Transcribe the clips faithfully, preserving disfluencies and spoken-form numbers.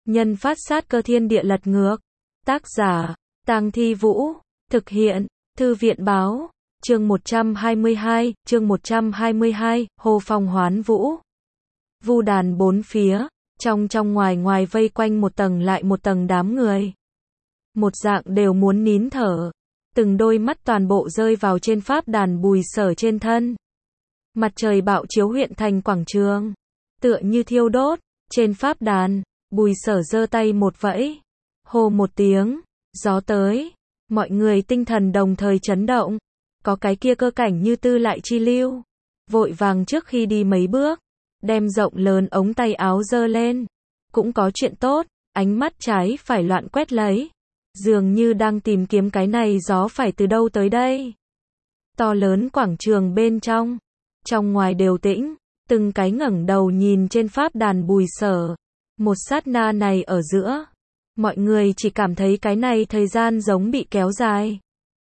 Nhân phát sát cơ thiên địa lật ngược. Tác giả, Tang Thi Vũ. Thực hiện, Thư viện báo. Chương một trăm hai mươi hai, chương một trăm hai mươi hai, Hồ Phong Hoán Vũ. Vu đàn bốn phía, trong trong ngoài ngoài vây quanh một tầng lại một tầng đám người. Một dạng đều muốn nín thở. Từng đôi mắt toàn bộ rơi vào trên pháp đàn Bùi Sở trên thân. Mặt trời bạo chiếu huyện thành quảng trường, tựa như thiêu đốt. Trên pháp đàn, Bùi Sở giơ tay một vẫy, hô một tiếng, gió tới. Mọi người tinh thần đồng thời chấn động. Có cái kia cơ cảnh như Tư Lại Chi Lưu, vội vàng trước khi đi mấy bước, đem rộng lớn ống tay áo giơ lên. Cũng có chuyện tốt, ánh mắt trái phải loạn quét lấy, dường như đang tìm kiếm cái này gió phải từ đâu tới đây. To lớn quảng trường bên trong, trong ngoài đều tĩnh, từng cái ngẩng đầu nhìn trên pháp đàn Bùi Sở. Một sát na này ở giữa, mọi người chỉ cảm thấy cái này thời gian giống bị kéo dài.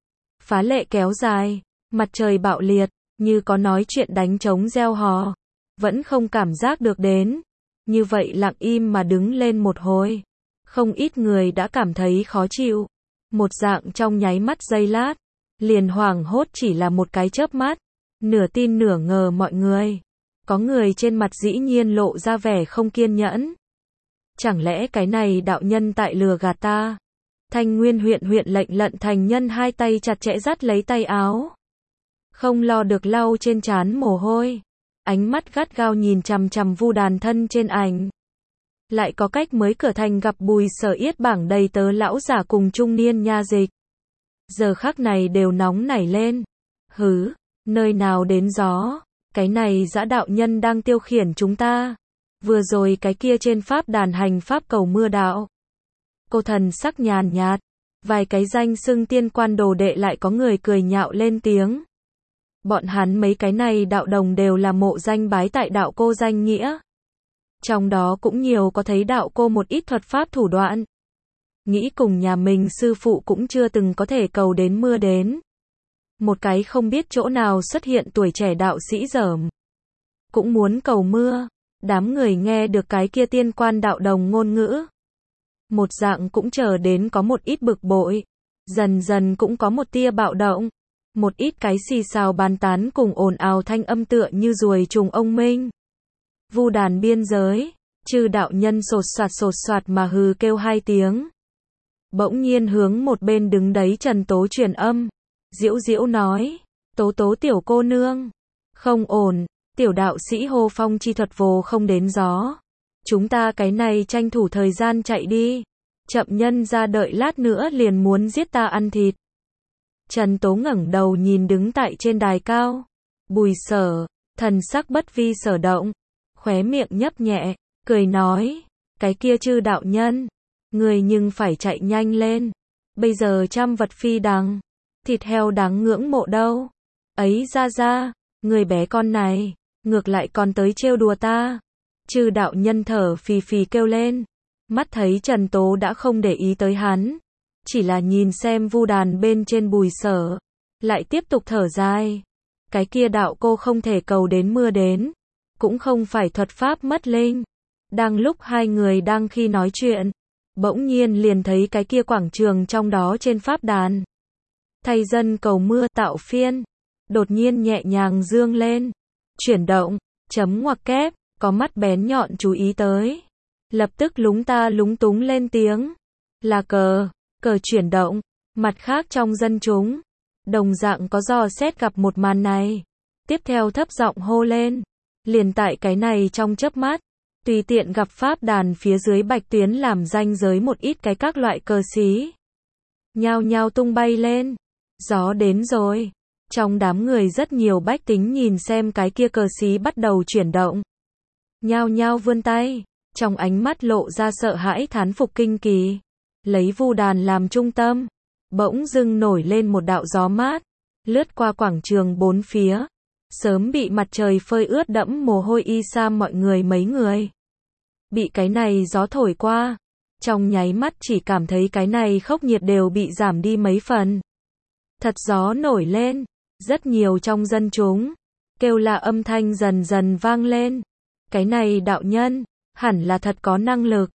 Phá lệ kéo dài, mặt trời bạo liệt, như có nói chuyện đánh trống reo hò, vẫn không cảm giác được đến. Như vậy lặng im mà đứng lên một hồi, không ít người đã cảm thấy khó chịu. Một dạng trong nháy mắt giây lát, liền hoảng hốt chỉ là một cái chớp mắt, nửa tin nửa ngờ mọi người. Có người trên mặt dĩ nhiên lộ ra vẻ không kiên nhẫn. Chẳng lẽ cái này đạo nhân tại lừa gạt ta? Thanh Nguyên huyện huyện lệnh Lận Thành Nhân hai tay chặt chẽ dắt lấy tay áo, không lo được lau trên trán mồ hôi, ánh mắt gắt gao nhìn chằm chằm Vu đàn thân trên ảnh. Lại có cách mới cửa thành gặp Bùi Sở yết bảng đầy tớ lão giả cùng trung niên nha dịch. Giờ khắc này đều nóng nảy lên. Hứ, nơi nào đến gió, cái này dã đạo nhân đang tiêu khiển chúng ta. Vừa rồi cái kia trên pháp đàn hành pháp cầu mưa đạo. Cô thần sắc nhàn nhạt, vài cái danh xưng tiên quan đồ đệ lại có người cười nhạo lên tiếng. Bọn hắn mấy cái này đạo đồng đều là mộ danh bái tại đạo cô danh nghĩa. Trong đó cũng nhiều có thấy đạo cô một ít thuật pháp thủ đoạn. Nghĩ cùng nhà mình sư phụ cũng chưa từng có thể cầu đến mưa đến. Một cái không biết chỗ nào xuất hiện tuổi trẻ đạo sĩ dởm, cũng muốn cầu mưa. Đám người nghe được cái kia tiên quan đạo đồng ngôn ngữ, một dạng cũng chờ đến có một ít bực bội, dần dần cũng có một tia bạo động, một ít cái xì xào bàn tán cùng ồn ào thanh âm tựa như ruồi trùng ông minh. Vu đàn biên giới, chư đạo nhân sột soạt sột soạt mà hừ kêu hai tiếng. Bỗng nhiên hướng một bên đứng đấy Trần Tố truyền âm, diễu diễu nói, Tố Tố tiểu cô nương, không ổn. Tiểu đạo sĩ Hồ Phong chi thuật vồ không đến gió. Chúng ta cái này tranh thủ thời gian chạy đi. Chậm nhân ra đợi lát nữa liền muốn giết ta ăn thịt. Trần Tố ngẩng đầu nhìn đứng tại trên đài cao. Bùi Sở, thần sắc bất vi sở động. Khóe miệng nhấp nhẹ, cười nói. Cái kia chư đạo nhân. Người nhưng phải chạy nhanh lên. Bây giờ trăm vật phi đằng. Thịt heo đáng ngưỡng mộ đâu. Ấy ra ra, người bé con này. Ngược lại còn tới trêu đùa ta. Chư đạo nhân thở phì phì kêu lên. Mắt thấy Trần Tố đã không để ý tới hắn, chỉ là nhìn xem Vu đàn bên trên Bùi Sở, lại tiếp tục thở dài. Cái kia đạo cô không thể cầu đến mưa đến, cũng không phải thuật pháp mất linh. Đang lúc hai người đang khi nói chuyện, bỗng nhiên liền thấy cái kia quảng trường trong đó trên pháp đàn. Thay dân cầu mưa tạo phiên, đột nhiên nhẹ nhàng dương lên. Chuyển động, chấm ngoặc kép, có mắt bén nhọn chú ý tới. Lập tức lúng ta lúng túng lên tiếng. Là cờ, cờ chuyển động. Mặt khác trong dân chúng, đồng dạng có dò xét gặp một màn này. Tiếp theo thấp giọng hô lên. Liền tại cái này trong chớp mắt, tùy tiện gặp pháp đàn phía dưới bạch tuyến làm ranh giới một ít cái các loại cờ xí. Nhao nhao tung bay lên. Gió đến rồi. Trong đám người rất nhiều bách tính nhìn xem cái kia cờ xí bắt đầu chuyển động. Nhao nhao vươn tay, trong ánh mắt lộ ra sợ hãi thán phục kinh kỳ. Lấy Vu đàn làm trung tâm, bỗng dưng nổi lên một đạo gió mát, lướt qua quảng trường bốn phía. Sớm bị mặt trời phơi ướt đẫm mồ hôi y sam mọi người mấy người. Bị cái này gió thổi qua, trong nháy mắt chỉ cảm thấy cái này khốc nhiệt đều bị giảm đi mấy phần. Thật gió nổi lên. Rất nhiều trong dân chúng, kêu là âm thanh dần dần vang lên. Cái này đạo nhân, hẳn là thật có năng lực.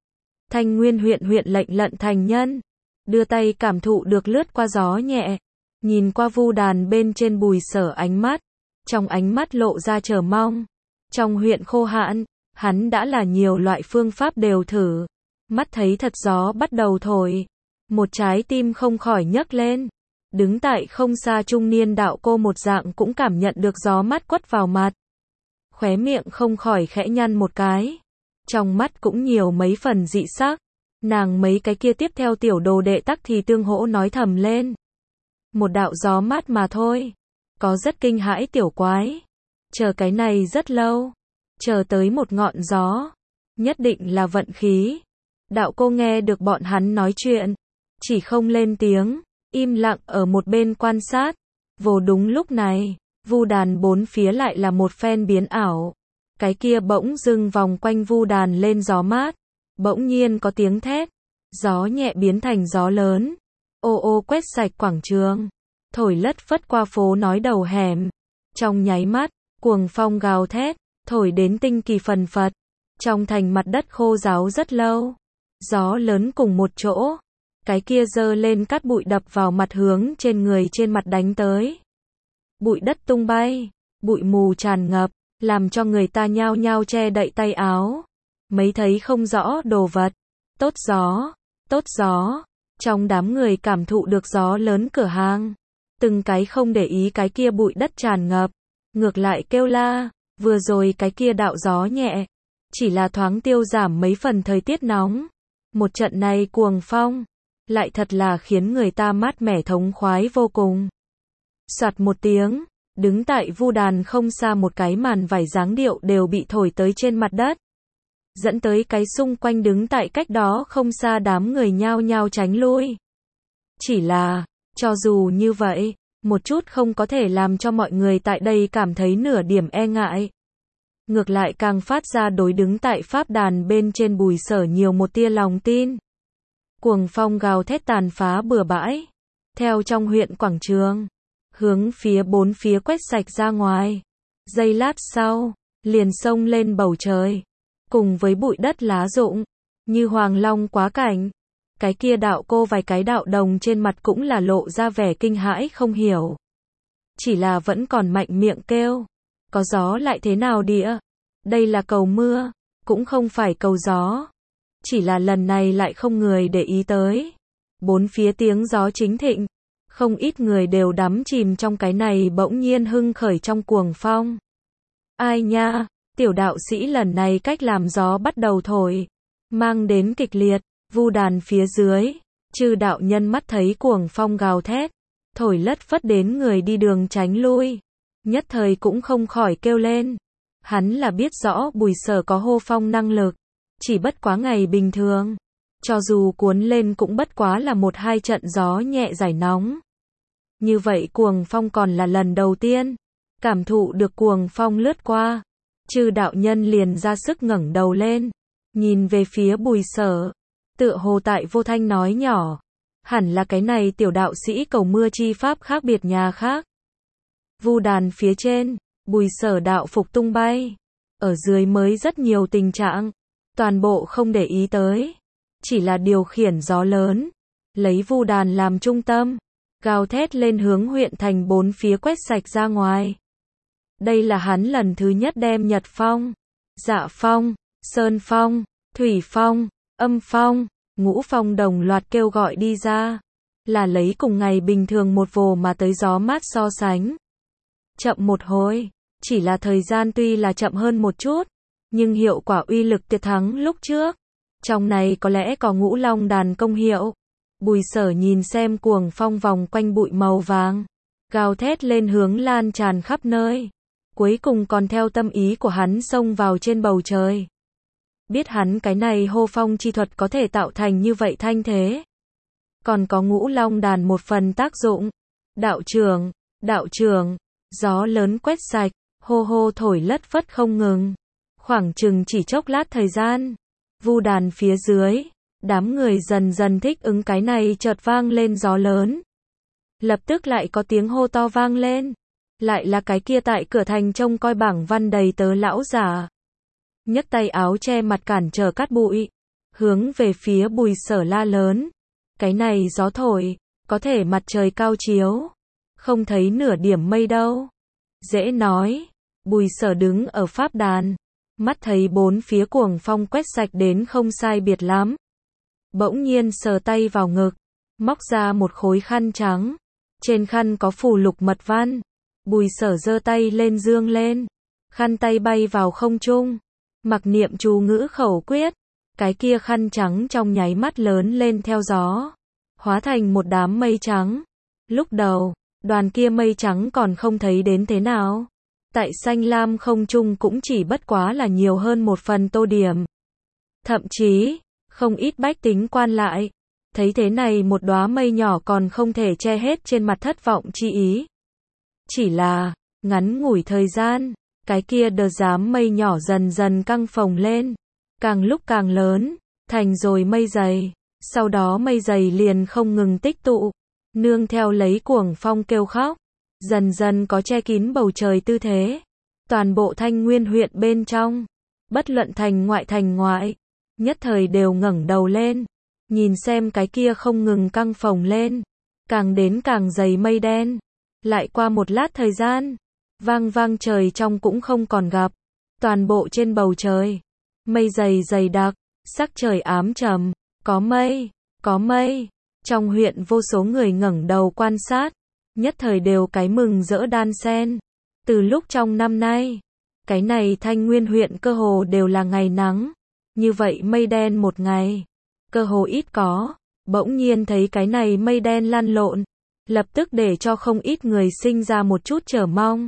Thanh Nguyên huyện huyện lệnh Lận Thành Nhân, đưa tay cảm thụ được lướt qua gió nhẹ, nhìn qua vu đàn bên trên Bùi Sở ánh mắt, trong ánh mắt lộ ra chờ mong. Trong huyện khô hạn, hắn đã là nhiều loại phương pháp đều thử, mắt thấy thật gió bắt đầu thổi, một trái tim không khỏi nhấc lên. Đứng tại không xa trung niên đạo cô một dạng cũng cảm nhận được gió mát quất vào mặt, khóe miệng không khỏi khẽ nhăn một cái, trong mắt cũng nhiều mấy phần dị sắc. Nàng mấy cái kia tiếp theo tiểu đồ đệ tắc thì tương hỗ nói thầm lên. Một đạo gió mát mà thôi, có rất kinh hãi tiểu quái, chờ cái này rất lâu, chờ tới một ngọn gió, nhất định là vận khí. Đạo cô nghe được bọn hắn nói chuyện, chỉ không lên tiếng, im lặng ở một bên quan sát. Vô đúng lúc này, vu đàn bốn phía lại là một phen biến ảo, cái kia bỗng dưng vòng quanh vu đàn lên gió mát, bỗng nhiên có tiếng thét, gió nhẹ biến thành gió lớn, ô ô quét sạch quảng trường, thổi lất phất qua phố nói đầu hẻm. Trong nháy mắt, cuồng phong gào thét, thổi đến tinh kỳ phần phật, trong thành mặt đất khô ráo rất lâu. Gió lớn cùng một chỗ, cái kia giơ lên cát bụi đập vào mặt hướng trên người trên mặt đánh tới. Bụi đất tung bay, bụi mù tràn ngập, làm cho người ta nhao nhao che đậy tay áo, mấy thấy không rõ đồ vật. Tốt gió, tốt gió, trong đám người cảm thụ được gió lớn cửa hàng, từng cái không để ý cái kia bụi đất tràn ngập, ngược lại kêu la, vừa rồi cái kia đạo gió nhẹ, chỉ là thoáng tiêu giảm mấy phần thời tiết nóng. Một trận này cuồng phong, lại thật là khiến người ta mát mẻ thống khoái vô cùng. Soạt một tiếng, đứng tại vu đàn không xa một cái màn vải dáng điệu đều bị thổi tới trên mặt đất, dẫn tới cái xung quanh đứng tại cách đó không xa đám người nhao nhao tránh lui. Chỉ là, cho dù như vậy, một chút không có thể làm cho mọi người tại đây cảm thấy nửa điểm e ngại. Ngược lại càng phát ra đối đứng tại pháp đàn bên trên Bùi Sở nhiều một tia lòng tin. Cuồng phong gào thét tàn phá bừa bãi, theo trong huyện quảng trường, hướng phía bốn phía quét sạch ra ngoài. Giây lát sau, liền xông lên bầu trời, cùng với bụi đất lá rụng, như hoàng long quá cảnh. Cái kia đạo cô vài cái đạo đồng trên mặt cũng là lộ ra vẻ kinh hãi không hiểu. Chỉ là vẫn còn mạnh miệng kêu, có gió lại thế nào địa? Đây là cầu mưa, cũng không phải cầu gió. Chỉ là lần này lại không người để ý tới. Bốn phía tiếng gió chính thịnh, không ít người đều đắm chìm trong cái này bỗng nhiên hưng khởi trong cuồng phong. Ai nha, tiểu đạo sĩ lần này cách làm gió bắt đầu thổi, mang đến kịch liệt. Vu đàn phía dưới, chư đạo nhân mắt thấy cuồng phong gào thét, thổi lất phất đến người đi đường tránh lui, nhất thời cũng không khỏi kêu lên. Hắn là biết rõ Bùi Sở có hô phong năng lực, chỉ bất quá ngày bình thường, cho dù cuốn lên cũng bất quá là một hai trận gió nhẹ giải nóng. Như vậy cuồng phong còn là lần đầu tiên, cảm thụ được cuồng phong lướt qua, chư đạo nhân liền ra sức ngẩng đầu lên, nhìn về phía Bùi Sở. Tựa hồ tại vô thanh nói nhỏ, hẳn là cái này tiểu đạo sĩ cầu mưa chi pháp khác biệt nhà khác. Vu đàn phía trên, Bùi Sở đạo phục tung bay, ở dưới mới rất nhiều tình trạng, toàn bộ không để ý tới, chỉ là điều khiển gió lớn, lấy vu đàn làm trung tâm, gào thét lên hướng huyện thành bốn phía quét sạch ra ngoài. Đây là hắn lần thứ nhất đem Nhật Phong, Dạ Phong, Sơn Phong, Thủy Phong, Âm Phong, Ngũ Phong đồng loạt kêu gọi đi ra, là lấy cùng ngày bình thường một vồ mà tới gió mát so sánh. Chậm một hồi, chỉ là thời gian tuy là chậm hơn một chút, nhưng hiệu quả uy lực tuyệt thắng lúc trước. Trong này có lẽ có Ngũ Long đàn công hiệu. Bùi Sở nhìn xem cuồng phong vòng quanh bụi màu vàng, gào thét lên hướng lan tràn khắp nơi, cuối cùng còn theo tâm ý của hắn xông vào trên bầu trời. Biết hắn cái này hô phong chi thuật có thể tạo thành như vậy thanh thế. Còn có Ngũ Long đàn một phần tác dụng. Đạo trưởng, đạo trưởng, gió lớn quét sạch, hô hô thổi lất phất không ngừng. Khoảng chừng chỉ chốc lát thời gian, vu đàn phía dưới, đám người dần dần thích ứng cái này chợt vang lên gió lớn. Lập tức lại có tiếng hô to vang lên. Lại là cái kia tại cửa thành trông coi bảng văn đầy tớ lão giả. Nhấc tay áo che mặt cản trở cát bụi, hướng về phía Bùi Sở la lớn. Cái này gió thổi, có thể mặt trời cao chiếu, không thấy nửa điểm mây đâu. Dễ nói, Bùi Sở đứng ở pháp đàn, mắt thấy bốn phía cuồng phong quét sạch đến không sai biệt lắm. Bỗng nhiên sờ tay vào ngực, móc ra một khối khăn trắng, trên khăn có phù lục mật văn. Bùi Sở giơ tay lên dương lên, khăn tay bay vào không trung, mặc niệm chú ngữ khẩu quyết, cái kia khăn trắng trong nháy mắt lớn lên theo gió, hóa thành một đám mây trắng. Lúc đầu, đoàn kia mây trắng còn không thấy đến thế nào, tại xanh lam không trung cũng chỉ bất quá là nhiều hơn một phần tô điểm. Thậm chí, không ít bách tính quan lại, thấy thế này một đóa mây nhỏ còn không thể che hết trên mặt thất vọng chi ý. Chỉ là, ngắn ngủi thời gian, cái kia đờ giám mây nhỏ dần dần căng phồng lên, càng lúc càng lớn, thành rồi mây dày, sau đó mây dày liền không ngừng tích tụ, nương theo lấy cuồng phong kêu khóc, dần dần có che kín bầu trời tư thế. Toàn bộ Thanh Nguyên huyện bên trong, bất luận thành ngoại thành ngoại, nhất thời đều ngẩng đầu lên, nhìn xem cái kia không ngừng căng phồng lên, càng đến càng dày mây đen. Lại qua một lát thời gian, vang vang trời trong cũng không còn gặp, toàn bộ trên bầu trời, mây dày dày đặc, sắc trời ám trầm, có mây, có mây. Trong huyện vô số người ngẩng đầu quan sát, nhất thời đều cái mừng rỡ đan xen. Từ lúc trong năm nay, cái này Thanh Nguyên huyện cơ hồ đều là ngày nắng, như vậy mây đen một ngày, cơ hồ ít có. Bỗng nhiên thấy cái này mây đen lăn lộn, lập tức để cho không ít người sinh ra một chút chờ mong.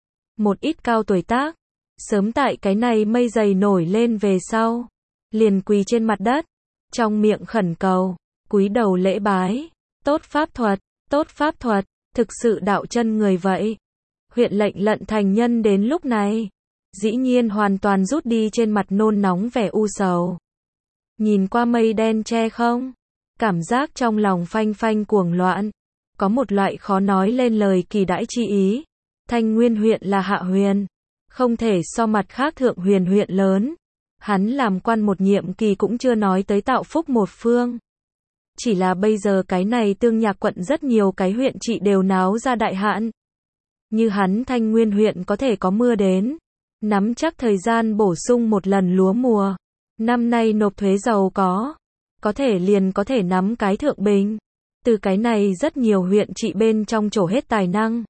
Một ít cao tuổi tác, sớm tại cái này mây dày nổi lên về sau, liền quỳ trên mặt đất, trong miệng khẩn cầu, cúi đầu lễ bái, tốt pháp thuật, tốt pháp thuật, thực sự đạo chân người vậy. Huyện lệnh Lận Thành Nhân đến lúc này, dĩ nhiên hoàn toàn rút đi trên mặt nôn nóng vẻ u sầu. Nhìn qua mây đen che không, cảm giác trong lòng phanh phanh cuồng loạn, có một loại khó nói lên lời kỳ đãi chi ý. Thanh Nguyên huyện là hạ huyền, không thể so mặt khác thượng huyền huyện lớn. Hắn làm quan một nhiệm kỳ cũng chưa nói tới tạo phúc một phương. Chỉ là bây giờ cái này Tương Nhạc quận rất nhiều cái huyện trị đều náo ra đại hạn. Như hắn Thanh Nguyên huyện có thể có mưa đến, nắm chắc thời gian bổ sung một lần lúa mùa. Năm nay nộp thuế giàu có, có thể liền có thể nắm cái thượng bình. Từ cái này rất nhiều huyện trị bên trong trổ hết tài năng.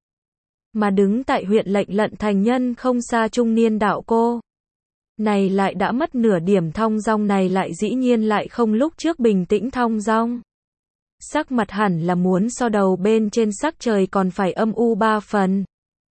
Mà đứng tại huyện lệnh Lận Thành Nhân không xa trung niên đạo cô. Này lại đã mất nửa điểm thong dong, này lại dĩ nhiên lại không lúc trước bình tĩnh thong dong. Sắc mặt hẳn là muốn so đầu bên trên sắc trời còn phải âm u ba phần.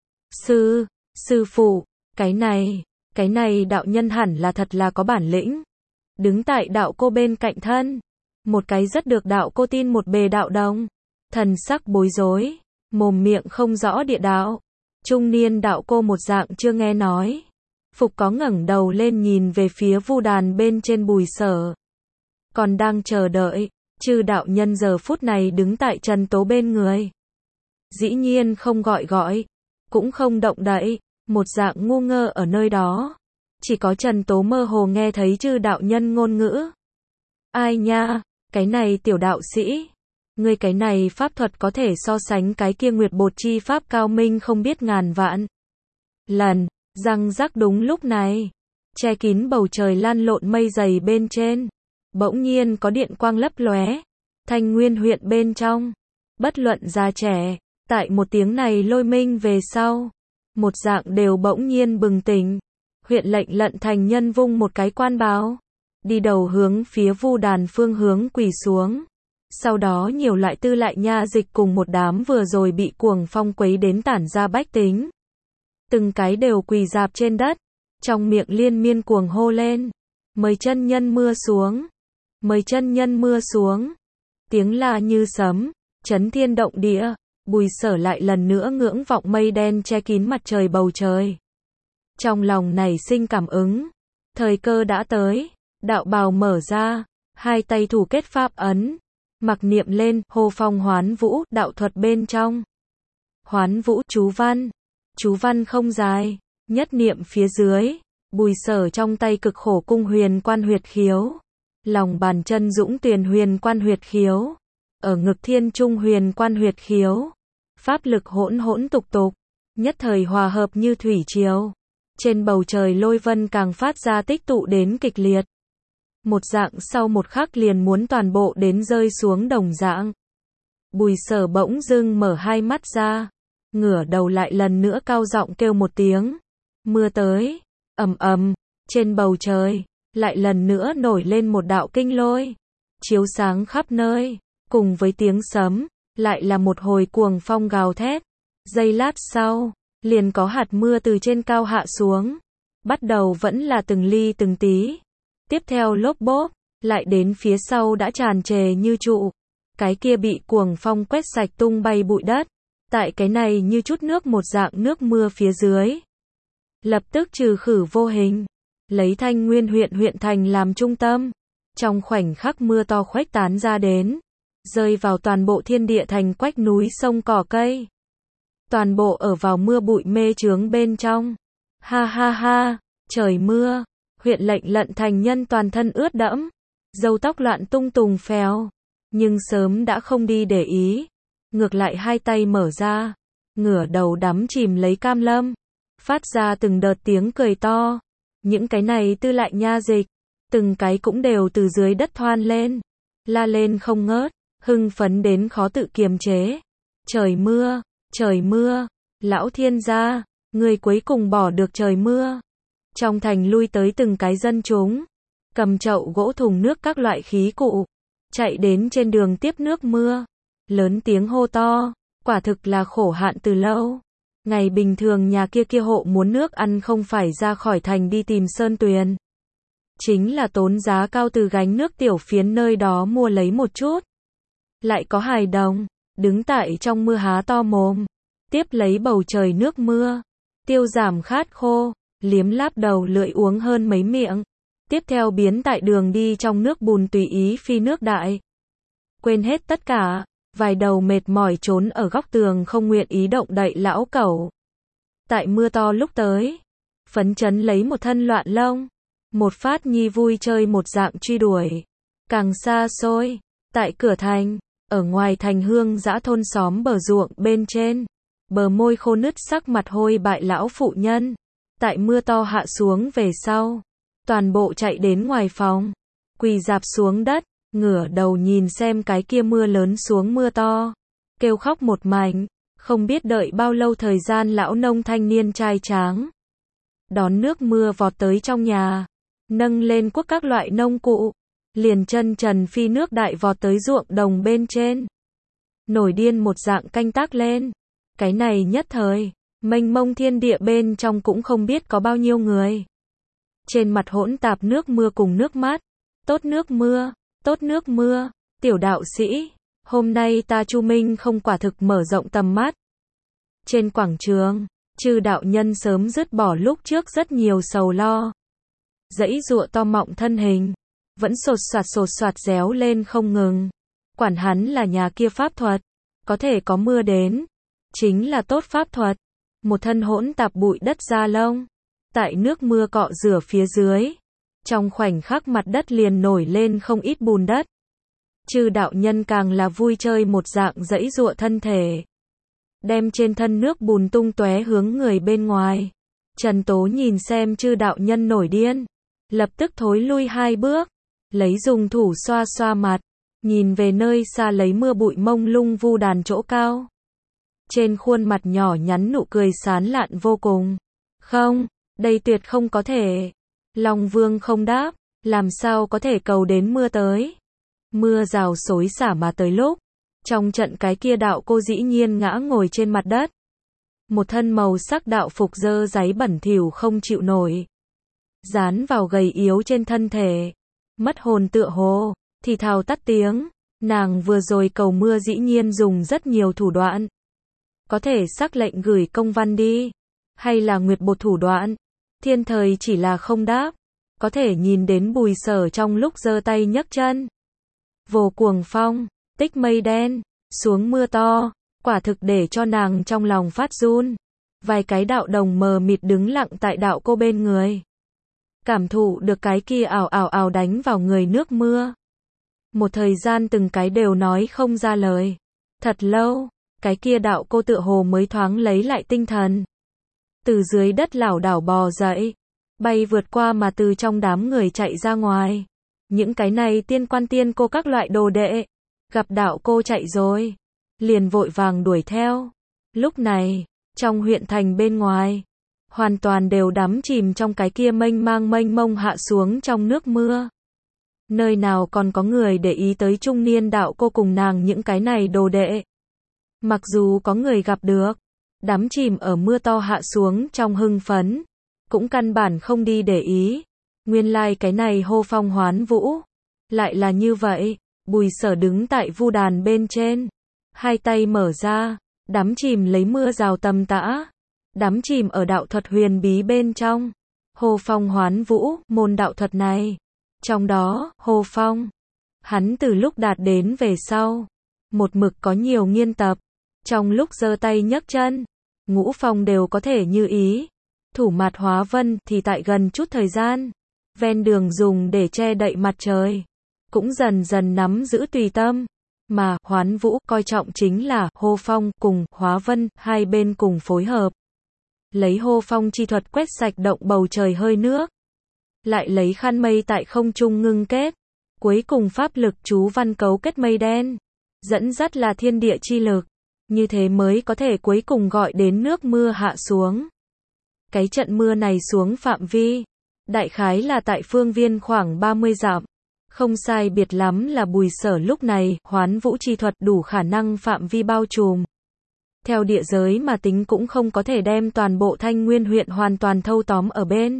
Sư, sư phụ, cái này, cái này đạo nhân hẳn là thật là có bản lĩnh. Đứng tại đạo cô bên cạnh thân, một cái rất được đạo cô tin một bề đạo đồng, thần sắc bối rối, mồm miệng không rõ địa đạo. Trung niên đạo cô một dạng chưa nghe nói, phục có ngẩng đầu lên nhìn về phía vu đàn bên trên Bùi Sở. Còn đang chờ đợi, chư đạo nhân giờ phút này đứng tại Trần Tố bên người. Dĩ nhiên không gọi gọi, cũng không động đậy, một dạng ngu ngơ ở nơi đó. Chỉ có Trần Tố mơ hồ nghe thấy chư đạo nhân ngôn ngữ. Ai nha, cái này tiểu đạo sĩ, ngươi cái này pháp thuật có thể so sánh cái kia Nguyệt Bột chi pháp cao minh không biết ngàn vạn lần. Răng rắc đúng lúc này, che kín bầu trời lan lộn mây dày bên trên, bỗng nhiên có điện quang lấp lóe. Thanh Nguyên huyện bên trong, bất luận già trẻ, tại một tiếng này lôi minh về sau, một dạng đều bỗng nhiên bừng tỉnh. Huyện lệnh Lận Thành Nhân vung một cái quan báo, đi đầu hướng phía vu đàn phương hướng quỳ xuống. Sau đó nhiều loại tư lại nha dịch cùng một đám vừa rồi bị cuồng phong quấy đến tản ra bách tính. Từng cái đều quỳ rạp trên đất, trong miệng liên miên cuồng hô lên. Mời chân nhân mưa xuống, mời chân nhân mưa xuống. Tiếng la như sấm, chấn thiên động địa. Bùi Sở lại lần nữa ngưỡng vọng mây đen che kín mặt trời bầu trời. Trong lòng nảy sinh cảm ứng, thời cơ đã tới, đạo bào mở ra, hai tay thủ kết pháp ấn, mặc niệm lên, hô phong hoán vũ, đạo thuật bên trong. Hoán vũ chú văn, chú văn không dài, nhất niệm phía dưới, Bùi Sở trong tay cực khổ cung huyền quan huyệt khiếu, lòng bàn chân dũng tuyền huyền quan huyệt khiếu, ở ngực thiên trung huyền quan huyệt khiếu, pháp lực hỗn hỗn tục tục, nhất thời hòa hợp như thủy triều. Trên bầu trời lôi vân càng phát ra tích tụ đến kịch liệt. Một dạng sau một khắc liền muốn toàn bộ đến rơi xuống đồng dạng. Bùi Sở bỗng dưng mở hai mắt ra, ngửa đầu lại lần nữa cao giọng kêu một tiếng. Mưa tới, ầm ầm, trên bầu trời, lại lần nữa nổi lên một đạo kinh lôi, chiếu sáng khắp nơi, cùng với tiếng sấm, lại là một hồi cuồng phong gào thét. Giây lát sau, liền có hạt mưa từ trên cao hạ xuống, bắt đầu vẫn là từng ly từng tí, tiếp theo lốp bốp, lại đến phía sau đã tràn trề như trụ, cái kia bị cuồng phong quét sạch tung bay bụi đất, tại cái này như chút nước một dạng nước mưa phía dưới, lập tức trừ khử vô hình, lấy Thanh Nguyên huyện huyện thành làm trung tâm, trong khoảnh khắc mưa to khuếch tán ra đến, rơi vào toàn bộ thiên địa thành quách núi sông cỏ cây. Toàn bộ ở vào mưa bụi mê chướng bên trong. Ha ha ha, trời mưa, huyện lệnh lận thành nhân toàn thân ướt đẫm, râu tóc loạn tung tùng phèo, nhưng sớm đã không đi để ý, ngược lại hai tay mở ra, ngửa đầu đắm chìm lấy cam lâm, phát ra từng đợt tiếng cười to. Những cái này tư lại nha dịch, từng cái cũng đều từ dưới đất thoan lên, la lên không ngớt, hưng phấn đến khó tự kiềm chế. Trời mưa, trời mưa, lão thiên gia, người cuối cùng bỏ được trời mưa. Trong thành lui tới từng cái dân chúng, cầm chậu gỗ thùng nước các loại khí cụ, chạy đến trên đường tiếp nước mưa, lớn tiếng hô to, quả thực là khổ hạn từ lâu. Ngày bình thường nhà kia kia hộ muốn nước ăn không phải ra khỏi thành đi tìm sơn tuyền, chính là tốn giá cao từ gánh nước tiểu phiến nơi đó mua lấy một chút. Lại có hài đồng, đứng tại trong mưa há to mồm, tiếp lấy bầu trời nước mưa, tiêu giảm khát khô, liếm láp đầu lưỡi uống hơn mấy miệng, tiếp theo biến tại đường đi trong nước bùn tùy ý phi nước đại. Quên hết tất cả, vài đầu mệt mỏi trốn ở góc tường không nguyện ý động đậy lão cẩu. Tại mưa to lúc tới, phấn chấn lấy một thân loạn lông, một phát nhi vui chơi một dạng truy đuổi. Càng xa xôi, tại cửa thành, ở ngoài thành hương dã thôn xóm bờ ruộng bên trên, bờ môi khô nứt sắc mặt hôi bại lão phụ nhân, tại mưa to hạ xuống về sau, toàn bộ chạy đến ngoài phòng, quỳ rạp xuống đất, ngửa đầu nhìn xem cái kia mưa lớn xuống mưa to, kêu khóc một mảnh, không biết đợi bao lâu thời gian lão nông thanh niên trai tráng, đón nước mưa vọt tới trong nhà, nâng lên cuốc các loại nông cụ, liền chân trần phi nước đại vọt tới ruộng đồng bên trên, nổi điên một dạng canh tác lên. Cái này nhất thời, mênh mông thiên địa bên trong cũng không biết có bao nhiêu người. Trên mặt hỗn tạp nước mưa cùng nước mắt, tốt nước mưa, tốt nước mưa, tiểu đạo sĩ, hôm nay ta Chu Minh không quả thực mở rộng tầm mắt. Trên quảng trường, chư đạo nhân sớm dứt bỏ lúc trước rất nhiều sầu lo. Dãy dụa to mọng thân hình, vẫn sột soạt sột soạt réo lên không ngừng. Quản hắn là nhà kia pháp thuật, có thể có mưa đến, chính là tốt pháp thuật. Một thân hỗn tạp bụi đất da lông, tại nước mưa cọ rửa phía dưới, trong khoảnh khắc mặt đất liền nổi lên không ít bùn đất. Chư đạo nhân càng là vui chơi một dạng dãy dụa thân thể, đem trên thân nước bùn tung tóe hướng người bên ngoài. Trần Tố nhìn xem chư đạo nhân nổi điên, lập tức thối lui hai bước, lấy dùng thủ xoa xoa mặt, nhìn về nơi xa lấy mưa bụi mông lung vu đàn chỗ cao. Trên khuôn mặt nhỏ nhắn nụ cười sán lạn vô cùng. Không, đây tuyệt không có thể. Long Vương không đáp, làm sao có thể cầu đến mưa tới. Mưa rào xối xả mà tới lúc, trong trận cái kia đạo cô dĩ nhiên ngã ngồi trên mặt đất. Một thân màu sắc đạo phục dơ giấy bẩn thỉu không chịu nổi, dán vào gầy yếu trên thân thể, mất hồn tựa hồ, thì thào tắt tiếng. Nàng vừa rồi cầu mưa dĩ nhiên dùng rất nhiều thủ đoạn. Có thể sắc lệnh gửi công văn đi, hay là nguyệt bột thủ đoạn. Thiên thời chỉ là không đáp, có thể nhìn đến Bùi Sở trong lúc giơ tay nhấc chân. Vồ cuồng phong, tích mây đen, xuống mưa to, quả thực để cho nàng trong lòng phát run. Vài cái đạo đồng mờ mịt đứng lặng tại đạo cô bên người. cảm thụ được cái kia ào ào ào đánh vào người nước mưa. Một thời gian từng cái đều nói không ra lời. Thật lâu, cái kia đạo cô tựa hồ mới thoáng lấy lại tinh thần. Từ dưới đất lảo đảo bò dậy, bay vượt qua mà từ trong đám người chạy ra ngoài. Những cái này tiên quan tiên cô các loại đồ đệ, gặp đạo cô chạy rồi, liền vội vàng đuổi theo. Lúc này, trong huyện thành bên ngoài, hoàn toàn đều đắm chìm trong cái kia mênh mang mênh mông hạ xuống trong nước mưa. Nơi nào còn có người để ý tới trung niên đạo cô cùng nàng những cái này đồ đệ. Mặc dù có người gặp được, đắm chìm ở mưa to hạ xuống trong hưng phấn, cũng căn bản không đi để ý. Nguyên lai like cái này hô phong hoán vũ, lại là như vậy. Bùi Sở đứng tại vu đàn bên trên, hai tay mở ra, đắm chìm lấy mưa rào tầm tã, đắm chìm ở đạo thuật huyền bí bên trong. Hô phong hoán vũ, môn đạo thuật này, trong đó, hô phong, hắn từ lúc đạt đến về sau, một mực có nhiều nghiên tập, trong lúc giơ tay nhấc chân, ngũ phong đều có thể như ý. Thủ mạt hóa vân thì tại gần chút thời gian, ven đường dùng để che đậy mặt trời, cũng dần dần nắm giữ tùy tâm, mà hoán vũ coi trọng chính là hô phong cùng hóa vân hai bên cùng phối hợp. Lấy hô phong chi thuật quét sạch động bầu trời hơi nước, lại lấy khăn mây tại không trung ngưng kết, cuối cùng pháp lực chú văn cấu kết mây đen, dẫn dắt là thiên địa chi lực, như thế mới có thể cuối cùng gọi đến nước mưa hạ xuống. Cái trận mưa này xuống phạm vi, đại khái là tại phương viên khoảng ba mươi dặm, không sai biệt lắm là Bùi Sở lúc này, hoán vũ chi thuật đủ khả năng phạm vi bao trùm. Theo địa giới mà tính cũng không có thể đem toàn bộ Thanh Nguyên huyện hoàn toàn thâu tóm ở bên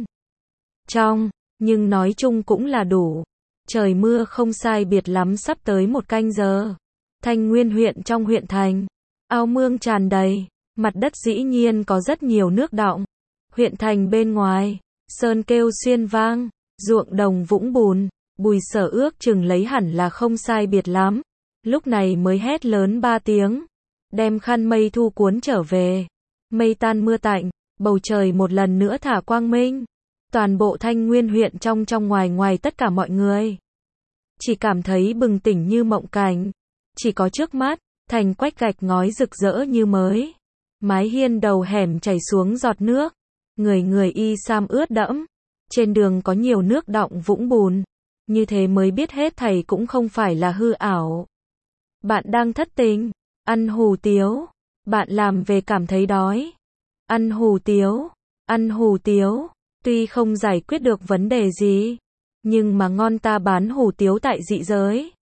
trong, nhưng nói chung cũng là đủ. Trời mưa không sai biệt lắm sắp tới một canh giờ. Thanh Nguyên huyện trong huyện thành, ao mương tràn đầy, mặt đất dĩ nhiên có rất nhiều nước đọng. Huyện thành bên ngoài, sơn kêu xuyên vang, ruộng đồng vũng bùn. Bùi Sở ước chừng lấy hẳn là không sai biệt lắm, lúc này mới hét lớn ba tiếng, đem khăn mây thu cuốn trở về. Mây tan mưa tạnh, bầu trời một lần nữa thả quang minh. Toàn bộ Thanh Nguyên huyện trong trong ngoài ngoài tất cả mọi người chỉ cảm thấy bừng tỉnh như mộng cảnh. Chỉ có trước mắt, thành quách gạch ngói rực rỡ như mới. Mái hiên đầu hẻm chảy xuống giọt nước, người người y sam ướt đẫm. Trên đường có nhiều nước đọng vũng bùn. Như thế mới biết hết thầy cũng không phải là hư ảo. Bạn đang thất tình, ăn hủ tiếu, bạn làm về cảm thấy đói. Ăn hủ tiếu, ăn hủ tiếu, tuy không giải quyết được vấn đề gì, nhưng mà ngon ta bán hủ tiếu tại dị giới.